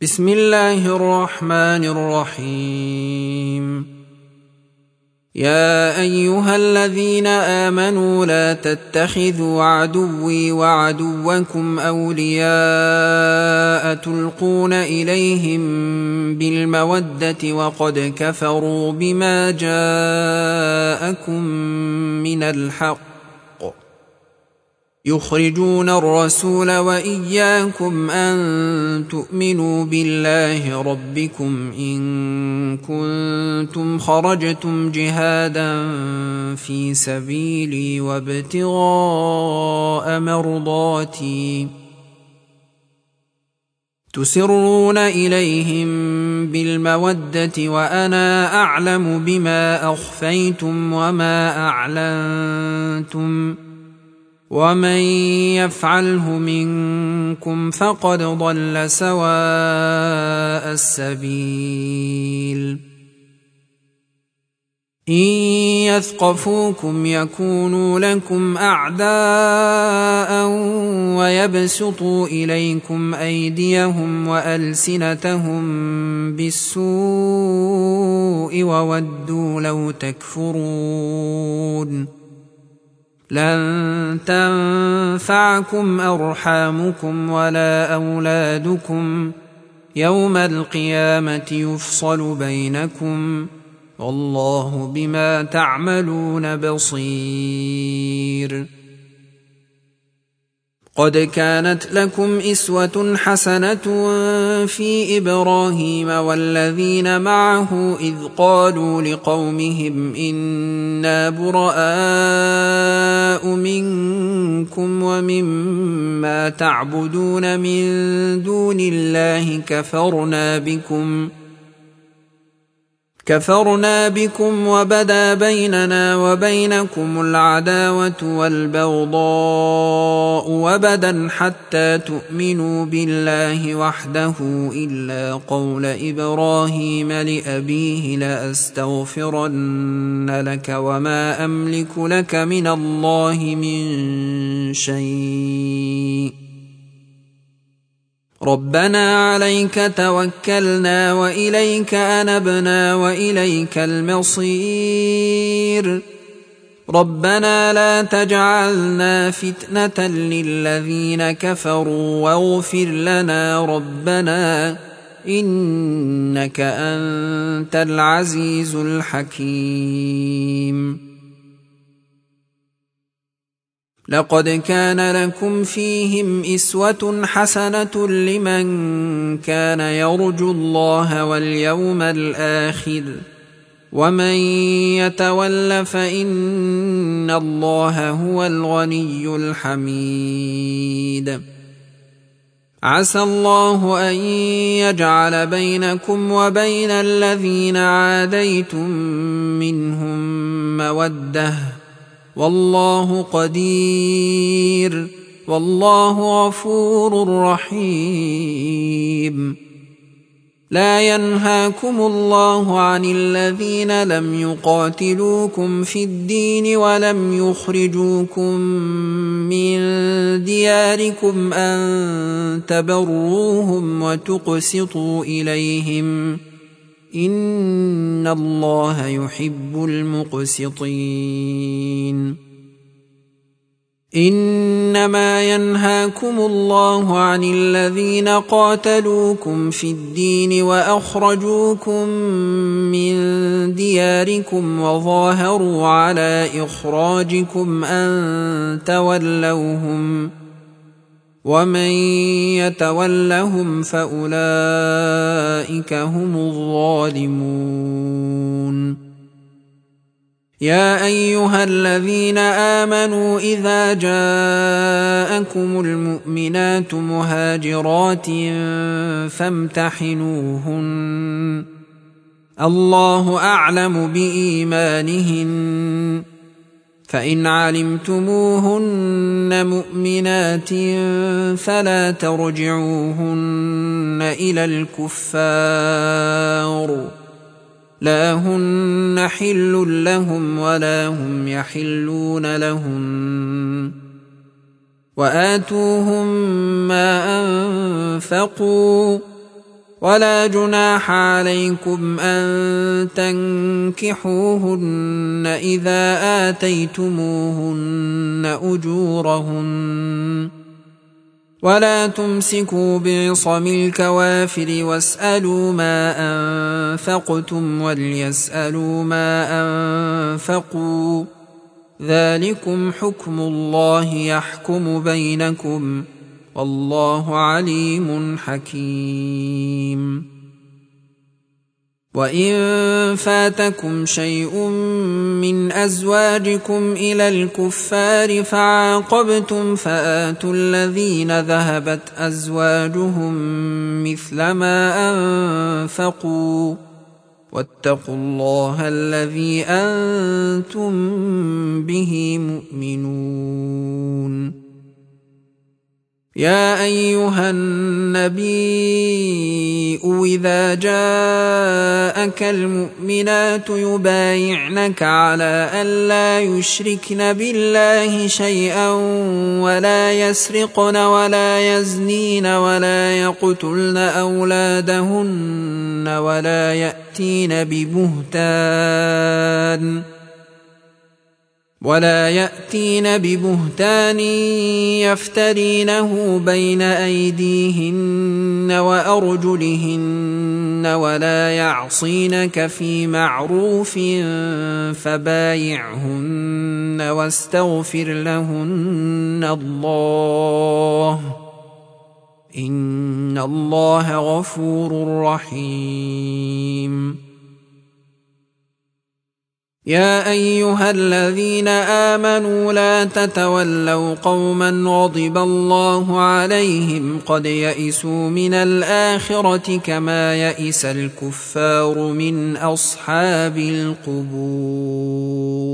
بسم الله الرحمن الرحيم. يا أيها الذين آمنوا لا تتخذوا عدوي وعدوكم أولياء تلقون إليهم بالمودة وقد كفروا بما جاءكم من الحق يخرجون الرسول وإياكم أن تؤمنوا بالله ربكم إن كنتم خرجتم جهادا في سبيلي وابتغاء مرضاتي تسرون إليهم بالمودة وأنا أعلم بما أخفيتم وما أعلنتم ومن يفعله منكم فقد ضل سواء السبيل. إن يثقفوكم يكونوا لكم أعداء ويبسطوا إليكم أيديهم وألسنتهم بالسوء وودوا لو تكفرون. لن تنفعكم أرحامكم ولا أولادكم يوم القيامة يفصل بينكم والله بما تعملون بصير. قد كانت لكم أسوة حسنة في إبراهيم والذين معه إذ قالوا لقومهم إنا براء منكم ومما تعبدون من دون الله كفرنا بكم وبدا بيننا وبينكم العداوة والبغضاء وبدا حتى تؤمنوا بالله وحده إلا قول إبراهيم لأبيه لأستغفرن لك وما أملك لك من الله من شيء ربنا عليك توكلنا وإليك أنبنا وإليك المصير ربنا لا تجعلنا فتنة للذين كفروا واغفر لنا ربنا إنك أنت العزيز الحكيم. لقد كان لكم فيهم أسوة حسنة لمن كان يرجو الله واليوم الآخر ومن يتول فإن الله هو الغني الحميد. عسى الله أن يجعل بينكم وبين الذين عاديتم منهم مودة والله قدير والله غفور رحيم. لا ينهاكم الله عن الذين لم يقاتلوكم في الدين ولم يخرجوكم من دياركم أن تبروهم وتقسطوا إليهم إن الله يحب المقسطين. إنما ينهاكم الله عن الذين قاتلوكم في الدين وأخرجوكم من دياركم وظاهروا على إخراجكم أن تولوهم ومن يتولهم فأولئك هم الظالمون. يا أيها الذين آمنوا إذا جاءكم المؤمنات مهاجرات فامتحنوهن الله أعلم بإيمانهن فإن علمتموهن مؤمنات فلا ترجعوهن إلى الكفار لا هن حل لهم ولا هم يحلون لهن وآتوهم ما أنفقوا ولا جناح عليكم أن تنكحوهن إذا آتيتموهن أجورهن ولا تمسكوا بعصم الكوافر واسألوا ما أنفقتم وليسألوا ما أنفقوا ذلكم حكم الله يحكم بينكم والله عليم حكيم. وإن فاتكم شيء من أزواجكم إلى الكفار فعاقبتم فآتوا الذين ذهبت أزواجهم مثل ما أنفقوا واتقوا الله الذي أنتم به مؤمنون. يا أيها النبي إذا جاءك المؤمنات يبايعنك على أن لا يشركن بالله شيئا ولا يسرقن ولا يزنين ولا يقتلن أولادهن ولا يأتين ببهتان يفترينه بين أيديهن وأرجلهن ولا يعصينك في معروف فبايعهن واستغفر لهن الله إن الله غفور رحيم. يا أيها الذين آمنوا لا تتولوا قوما غضب الله عليهم قد يئسوا من الآخرة كما يئس الكفار من أصحاب القبور.